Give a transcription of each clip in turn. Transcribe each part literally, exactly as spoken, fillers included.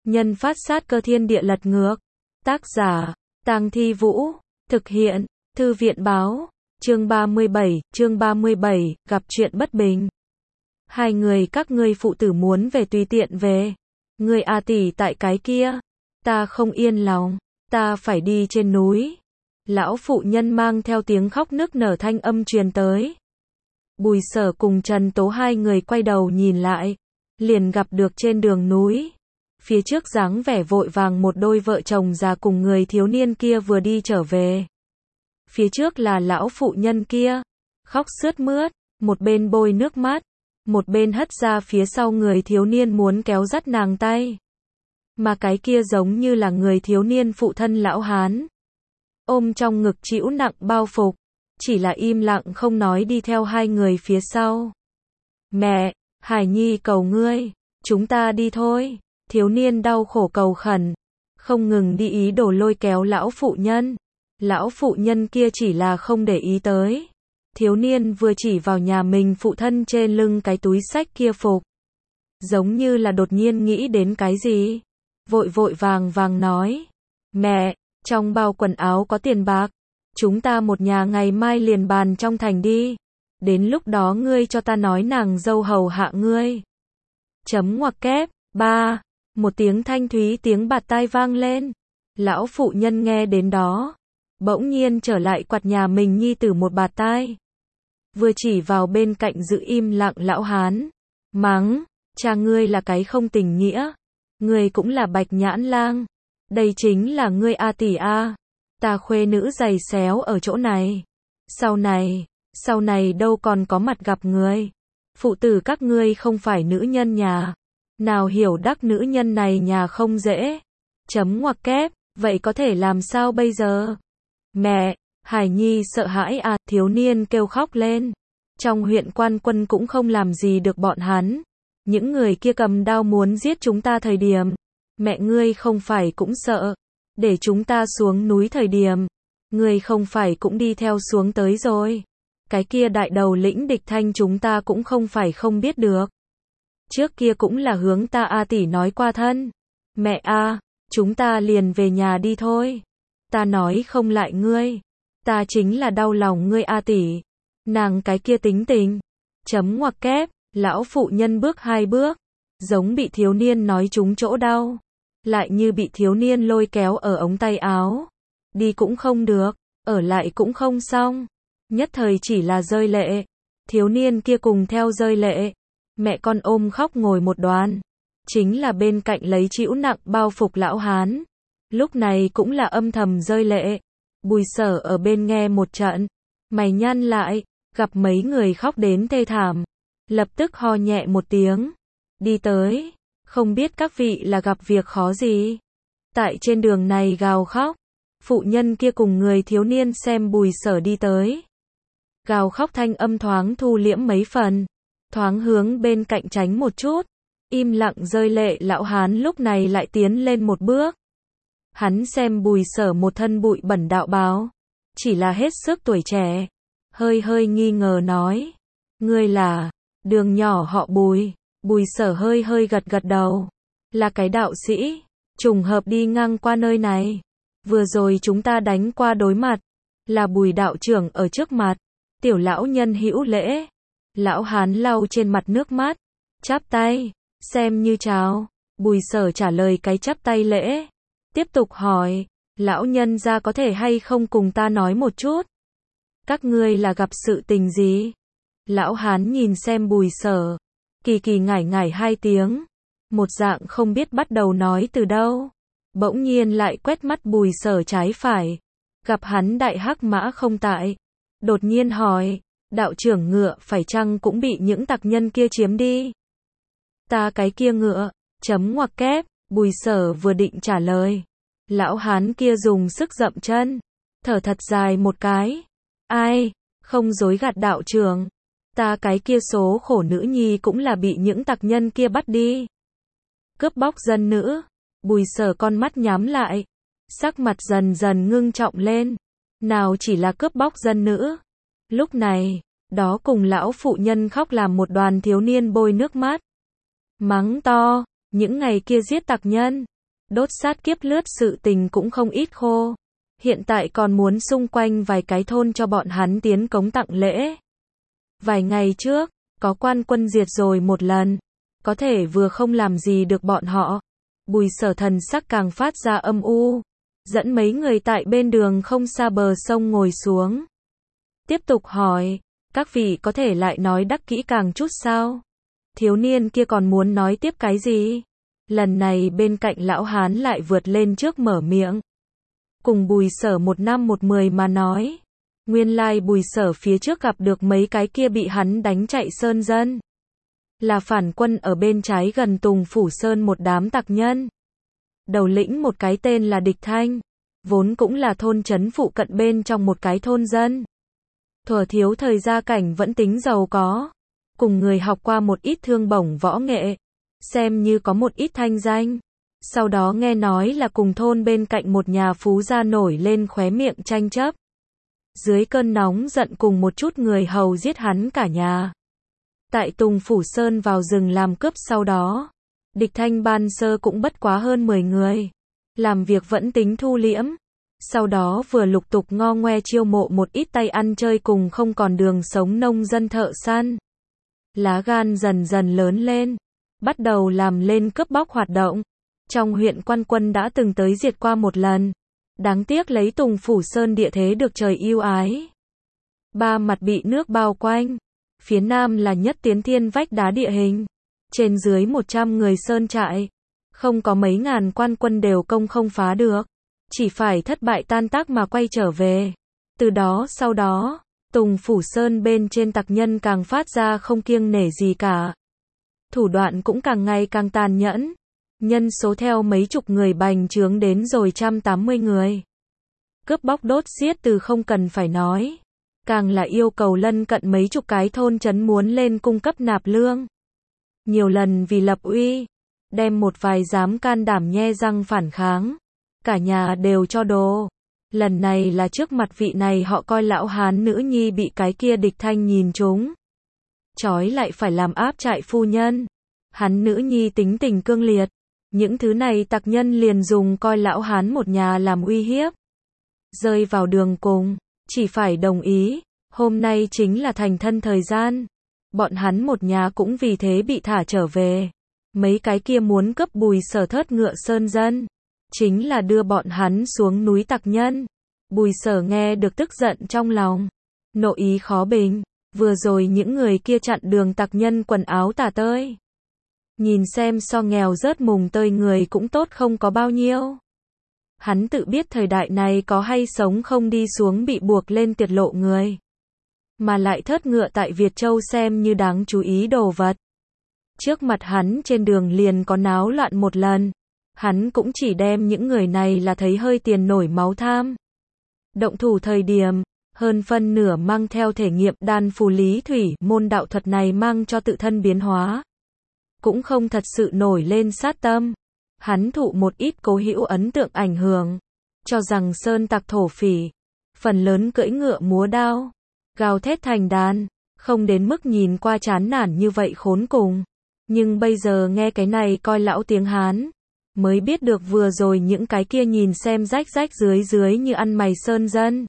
Nhân phát sát cơ thiên địa lật ngược. Tác giả, Tang Thi Vũ. Thực hiện, Thư viện báo. Chương ba mươi bảy, chương ba mươi bảy, gặp chuyện bất bình. Hai người các ngươi phụ tử muốn về tùy tiện về. Ngươi A tỷ tại cái kia. Ta không yên lòng. Ta phải đi trên núi. Lão phụ nhân mang theo tiếng khóc nức nở thanh âm truyền tới. Bùi Sở cùng Trần Tố hai người quay đầu nhìn lại. Liền gặp được trên đường núi. Phía trước dáng vẻ vội vàng một đôi vợ chồng già cùng người thiếu niên kia vừa đi trở về. Phía trước là lão phụ nhân kia. Khóc sướt mướt. Một bên bôi nước mắt. Một bên hất ra phía sau người thiếu niên muốn kéo dắt nàng tay. Mà cái kia giống như là người thiếu niên phụ thân lão hán. Ôm trong ngực chịu nặng bao phục. Chỉ là im lặng không nói đi theo hai người phía sau. Mẹ, Hải Nhi cầu ngươi. Chúng ta đi thôi. Thiếu niên đau khổ cầu khẩn. Không ngừng đi ý đồ lôi kéo lão phụ nhân. Lão phụ nhân kia chỉ là không để ý tới. Thiếu niên vừa chỉ vào nhà mình phụ thân trên lưng cái túi xách kia phục. Giống như là đột nhiên nghĩ đến cái gì. Vội vội vàng vàng nói. Mẹ, trong bao quần áo có tiền bạc. Chúng ta một nhà ngày mai liền bàn trong thành đi. Đến lúc đó ngươi cho ta nói nàng dâu hầu hạ ngươi. Chấm ngoặc kép. Ba. Một tiếng thanh thúy tiếng bạt tai vang lên. Lão phụ nhân nghe đến đó. Bỗng nhiên trở lại quạt nhà mình nhi tử một bạt tai. Vừa chỉ vào bên cạnh giữ im lặng lão hán. Mắng. Cha ngươi là cái không tình nghĩa. Ngươi cũng là bạch nhãn lang. Đây chính là ngươi A tỷ A. Ta khuê nữ giày xéo ở chỗ này. Sau này, sau này đâu còn có mặt gặp ngươi. Phụ tử các ngươi không phải nữ nhân nhà. Nào hiểu đắc nữ nhân này nhà không dễ. Chấm ngoặc kép, vậy có thể làm sao bây giờ? Mẹ, Hải Nhi sợ hãi à, thiếu niên kêu khóc lên. Trong huyện quan quân cũng không làm gì được bọn hắn. Những người kia cầm đao muốn giết chúng ta thời điểm. Mẹ ngươi không phải cũng sợ. Để chúng ta xuống núi thời điểm. Ngươi không phải cũng đi theo xuống tới rồi. Cái kia đại đầu lĩnh địch thanh chúng ta cũng không phải không biết được. Trước kia cũng là hướng ta A tỷ nói qua thân. Mẹ A, chúng ta liền về nhà đi thôi. Ta nói không lại ngươi. Ta chính là đau lòng ngươi A tỷ. Nàng cái kia tính tình. Chấm ngoặc kép, lão phụ nhân bước hai bước. Giống bị thiếu niên nói trúng chỗ đau. Lại như bị thiếu niên lôi kéo ở ống tay áo. Đi cũng không được, ở lại cũng không xong. Nhất thời chỉ là rơi lệ. Thiếu niên kia cùng theo rơi lệ. Mẹ con ôm khóc ngồi một đoàn. Chính là bên cạnh lấy chịu nặng bao phục lão hán. Lúc này cũng là âm thầm rơi lệ. Bùi Sở ở bên nghe một trận. Mày nhăn lại, gặp mấy người khóc đến thê thảm. Lập tức ho nhẹ một tiếng. Đi tới. Không biết các vị là gặp việc khó gì. Tại trên đường này gào khóc. Phụ nhân kia cùng người thiếu niên xem Bùi Sở đi tới. Gào khóc thanh âm thoáng thu liễm mấy phần. Thoáng hướng bên cạnh tránh một chút. Im lặng rơi lệ lão hán lúc này lại tiến lên một bước. Hắn xem Bùi Sở một thân bụi bẩn đạo bào. Chỉ là hết sức tuổi trẻ. Hơi hơi nghi ngờ nói. Ngươi là, đường nhỏ họ Bùi. Bùi Sở hơi hơi gật gật đầu. Là cái đạo sĩ. Trùng hợp đi ngang qua nơi này. Vừa rồi chúng ta đánh qua đối mặt. Là Bùi đạo trưởng ở trước mặt. Tiểu lão nhân hữu lễ. Lão hán lau trên mặt nước mắt. Chắp tay. Xem như chào. Bùi Sở trả lời cái chắp tay lễ. Tiếp tục hỏi. Lão nhân gia có thể hay không cùng ta nói một chút. Các ngươi là gặp sự tình gì? Lão hán nhìn xem Bùi Sở. Kỳ kỳ ngải ngải hai tiếng. Một dạng không biết bắt đầu nói từ đâu. Bỗng nhiên lại quét mắt Bùi Sở trái phải. Gặp hắn đại hắc mã không tại. Đột nhiên hỏi. Đạo trưởng ngựa phải chăng cũng bị những tặc nhân kia chiếm đi? Ta cái kia ngựa. Chấm ngoặc kép. Bùi Sở vừa định trả lời. Lão hán kia dùng sức dậm chân. Thở thật dài một cái. Ai? Không dối gạt đạo trưởng. Ta cái kia số khổ nữ nhi cũng là bị những tặc nhân kia bắt đi. Cướp bóc dân nữ. Bùi Sở con mắt nhắm lại. Sắc mặt dần dần ngưng trọng lên. Nào chỉ là cướp bóc dân nữ. Lúc này, đó cùng lão phụ nhân khóc làm một đoàn thiếu niên bôi nước mắt. Mắng to, những ngày kia giết tặc nhân. đốt sát kiếp lướt sự tình cũng không ít khô. Hiện tại còn muốn xung quanh vài cái thôn cho bọn hắn tiến cống tặng lễ. Vài ngày trước, có quan quân diệt rồi một lần. Có thể vừa không làm gì được bọn họ. Bùi Sở thần sắc càng phát ra âm u. Dẫn mấy người tại bên đường không xa bờ sông ngồi xuống. Tiếp tục hỏi, các vị có thể lại nói đắc kỹ càng chút sao? Thiếu niên kia còn muốn nói tiếp cái gì? Lần này bên cạnh lão hán lại vượt lên trước mở miệng. Cùng Bùi Sở một năm một mười mà nói. Nguyên lai Bùi Sở phía trước gặp được mấy cái kia bị hắn đánh chạy sơn dân. Là phản quân ở bên trái gần Tùng Phủ Sơn một đám tặc nhân. Đầu lĩnh một cái tên là Địch Thanh. Vốn cũng là thôn trấn phụ cận bên trong một cái thôn dân. Thuở thiếu thời gia cảnh vẫn tính giàu có. Cùng người học qua một ít thương bổng võ nghệ. Xem như có một ít thanh danh. Sau đó nghe nói là cùng thôn bên cạnh một nhà phú gia nổi lên khóe miệng tranh chấp. Dưới cơn nóng giận cùng một chút người hầu giết hắn cả nhà. Tại Tùng Phủ Sơn vào rừng làm cướp sau đó. Địch Thanh ban sơ cũng bất quá hơn mười người. Làm việc vẫn tính thu liễm. Sau đó vừa lục tục ngo ngoe chiêu mộ một ít tay ăn chơi cùng không còn đường sống nông dân thợ săn. Lá gan dần dần lớn lên. Bắt đầu làm lên cướp bóc hoạt động. Trong huyện quan quân đã từng tới diệt qua một lần. Đáng tiếc lấy Tùng Phủ Sơn địa thế được trời ưu ái. Ba mặt bị nước bao quanh. Phía nam là nhất tiến thiên vách đá địa hình. Trên dưới một trăm người sơn trại. Không có mấy ngàn quan quân đều công không phá được. Chỉ phải thất bại tan tác mà quay trở về. Từ đó sau đó, Tùng Phủ Sơn bên trên tặc nhân càng phát ra không kiêng nể gì cả. Thủ đoạn cũng càng ngày càng tàn nhẫn. Nhân số theo mấy chục người bành trướng đến rồi trăm tám mươi người. Cướp bóc đốt giết từ không cần phải nói. Càng là yêu cầu lân cận mấy chục cái thôn trấn muốn lên cung cấp nạp lương. Nhiều lần vì lập uy, đem một vài dám can đảm nhe răng phản kháng. Cả nhà đều cho đồ. Lần này là trước mặt vị này họ coi lão hán nữ nhi bị cái kia Địch Thanh nhìn trúng. Chói lại phải làm áp trại phu nhân. Hắn nữ nhi tính tình cương liệt. Những thứ này tặc nhân liền dùng coi lão hán một nhà làm uy hiếp. Rơi vào đường cùng, chỉ phải đồng ý. Hôm nay chính là thành thân thời gian. Bọn hắn một nhà cũng vì thế bị thả trở về. Mấy cái kia muốn cướp Bùi Sở thớt ngựa sơn dân. Chính là đưa bọn hắn xuống núi tặc nhân. Bùi Sở nghe được tức giận trong lòng. Nội ý khó bình. Vừa rồi những người kia chặn đường tặc nhân quần áo tả tơi. Nhìn xem so nghèo rớt mùng tơi người cũng tốt không có bao nhiêu. Hắn tự biết thời đại này có hay sống không đi xuống bị buộc lên tiệt lộ người. Mà lại thớt ngựa tại Việt Châu xem như đáng chú ý đồ vật. Trước mặt hắn trên đường liền có náo loạn một lần. Hắn cũng chỉ đem những người này là thấy hơi tiền nổi máu tham. Động thủ thời điểm, hơn phân nửa mang theo thể nghiệm đan phù lý thủy môn đạo thuật này mang cho tự thân biến hóa. Cũng không thật sự nổi lên sát tâm. Hắn thụ một ít cố hữu ấn tượng ảnh hưởng. Cho rằng sơn tặc thổ phỉ. Phần lớn cưỡi ngựa múa đao. Gào thét thành đàn. Không đến mức nhìn qua chán nản như vậy khốn cùng. Nhưng bây giờ nghe cái này coi lão tiếng Hán. Mới biết được vừa rồi những cái kia nhìn xem rách rách dưới dưới như ăn mày sơn dân.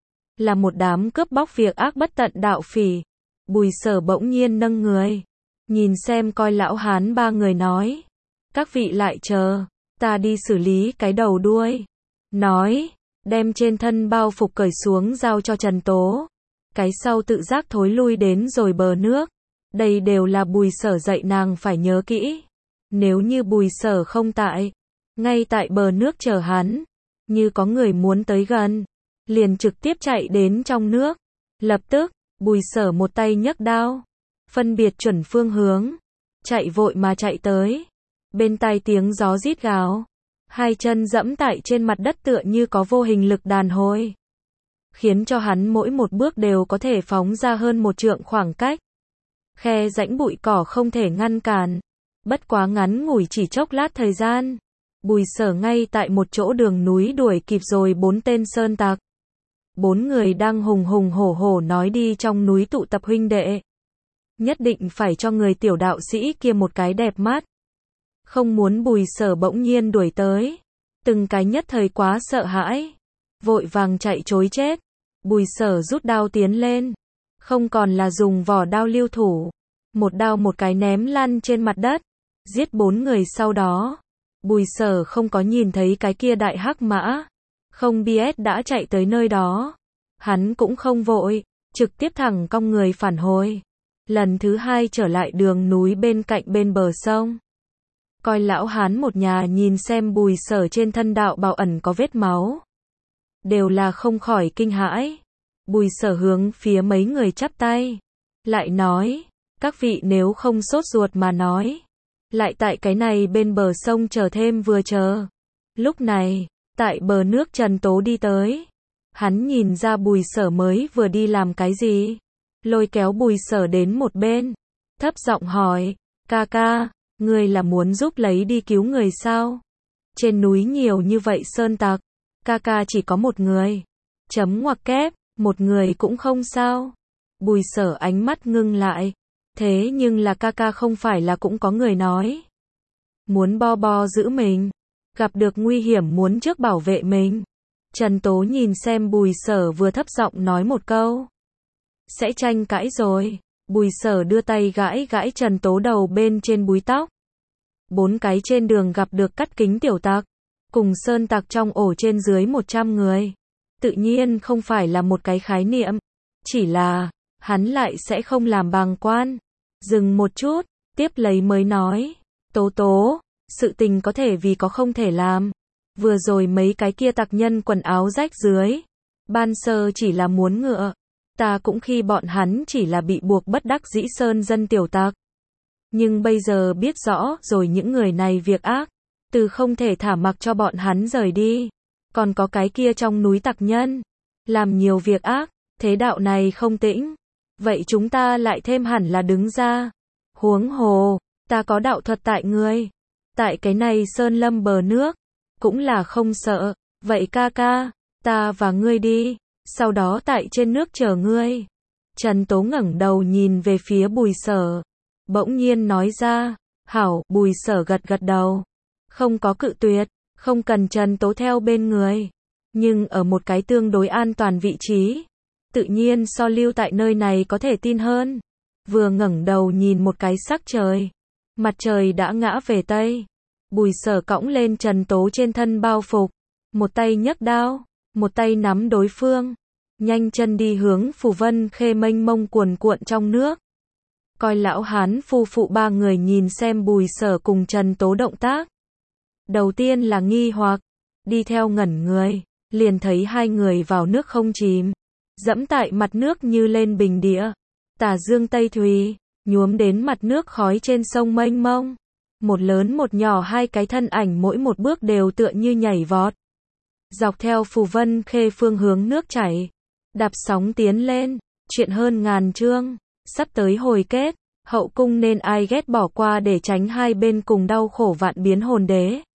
Là một đám cướp bóc việc ác bất tận đạo phỉ. Bùi Sở bỗng nhiên nâng người. Nhìn xem coi lão hán ba người nói. Các vị lại chờ. Ta đi xử lý cái đầu đuôi. Nói. Đem trên thân bao phục cởi xuống giao cho Trần Tố. Cái sau tự giác thối lui đến rồi bờ nước. Đây đều là Bùi Sở dạy nàng phải nhớ kỹ. Nếu như Bùi Sở không tại. Ngay tại bờ nước chờ hắn. Như có người muốn tới gần. Liền trực tiếp chạy đến trong nước. Lập tức, Bùi Sở một tay nhấc đao. Phân biệt chuẩn phương hướng. Chạy vội mà chạy tới. Bên tai tiếng gió rít gào. Hai chân dẫm tại trên mặt đất tựa như có vô hình lực đàn hồi. Khiến cho hắn mỗi một bước đều có thể phóng ra hơn một trượng khoảng cách. Khe rãnh bụi cỏ không thể ngăn cản. Bất quá ngắn ngủi chỉ chốc lát thời gian. Bùi Sở ngay tại một chỗ đường núi đuổi kịp rồi bốn tên sơn tặc. Bốn người đang hùng hùng hổ hổ nói đi trong núi tụ tập huynh đệ. Nhất định phải cho người tiểu đạo sĩ kia một cái đẹp mắt. không muốn Bùi Sở bỗng nhiên đuổi tới. Từng cái nhất thời quá sợ hãi, vội vàng chạy trối chết. Bùi Sở rút đao tiến lên, không còn là dùng vỏ đao lưu thủ, một đao một cái ném lăn trên mặt đất, giết bốn người sau đó. Bùi Sở không có nhìn thấy cái kia đại hắc mã, không biết đã chạy tới nơi đó. Hắn cũng không vội, trực tiếp thẳng cong người phản hồi. Lần thứ hai trở lại đường núi bên cạnh bên bờ sông. Coi lão hán một nhà nhìn xem Bùi Sở trên thân đạo bào ẩn có vết máu, đều là không khỏi kinh hãi. Bùi Sở hướng phía mấy người chắp tay, lại nói, các vị nếu không sốt ruột mà nói, lại tại cái này bên bờ sông chờ thêm vừa chờ. Lúc này, tại bờ nước Trần Tố đi tới. Hắn nhìn ra Bùi Sở mới vừa đi làm cái gì, lôi kéo Bùi Sở đến một bên, thấp giọng hỏi, ca ca, ngươi là muốn giúp lấy đi cứu người sao? Trên núi nhiều như vậy sơn tặc, ca ca chỉ có một người. Chấm ngoặc kép, một người cũng không sao. Bùi Sở ánh mắt ngưng lại, thế nhưng là ca ca không phải là cũng có người nói, muốn bo bo giữ mình, gặp được nguy hiểm muốn trước bảo vệ mình. Trần Tố nhìn xem Bùi Sở vừa thấp giọng nói một câu, sẽ tranh cãi rồi. Bùi Sở đưa tay gãi gãi Trần Tố đầu bên trên búi tóc. Bốn cái trên đường gặp được cắt kính tiểu tặc, cùng sơn tặc trong ổ trên dưới một trăm người, tự nhiên không phải là một cái khái niệm, chỉ là hắn lại sẽ không làm bàng quan. Dừng một chút, tiếp lấy mới nói, Tố Tố, sự tình có thể vì có không thể làm. Vừa rồi mấy cái kia tặc nhân quần áo rách dưới, ban sơ chỉ là muốn ngựa, ta cũng khi bọn hắn chỉ là bị buộc bất đắc dĩ sơn dân tiểu tặc. Nhưng bây giờ biết rõ rồi những người này việc ác, từ không thể thả mặc cho bọn hắn rời đi. Còn có cái kia trong núi tặc nhân, làm nhiều việc ác, thế đạo này không tĩnh. Vậy chúng ta lại thêm hẳn là đứng ra. Huống hồ, ta có đạo thuật tại ngươi, tại cái này sơn lâm bờ nước, cũng là không sợ. Vậy ca ca, ta và ngươi đi, sau đó tại trên nước chờ ngươi. Trần Tố ngẩng đầu nhìn về phía Bùi Sở, bỗng nhiên nói ra, hảo. Bùi Sở gật gật đầu, không có cự tuyệt, không cần Trần Tố theo bên người, nhưng ở một cái tương đối an toàn vị trí, tự nhiên so lưu tại nơi này có thể tin hơn. Vừa ngẩng đầu nhìn một cái sắc trời, mặt trời đã ngã về tây. Bùi Sở cõng lên Trần Tố trên thân bao phục, một tay nhấc đao, một tay nắm đối phương, nhanh chân đi hướng Phù Vân Khê mênh mông cuồn cuộn trong nước. Coi lão hán phu phụ ba người nhìn xem Bùi Sở cùng Trần Tố động tác. Đầu tiên là nghi hoặc, đi theo ngẩn người, liền thấy hai người vào nước không chìm, dẫm tại mặt nước như lên bình địa, tả dương tây thùy, nhuốm đến mặt nước khói trên sông mênh mông. Một lớn một nhỏ hai cái thân ảnh mỗi một bước đều tựa như nhảy vọt, dọc theo Phù Vân Khê phương hướng nước chảy, đạp sóng tiến lên. Chuyện hơn ngàn chương, sắp tới hồi kết, hậu cung nên ai ghét bỏ qua để tránh hai bên cùng đau khổ vạn biến hồn đế.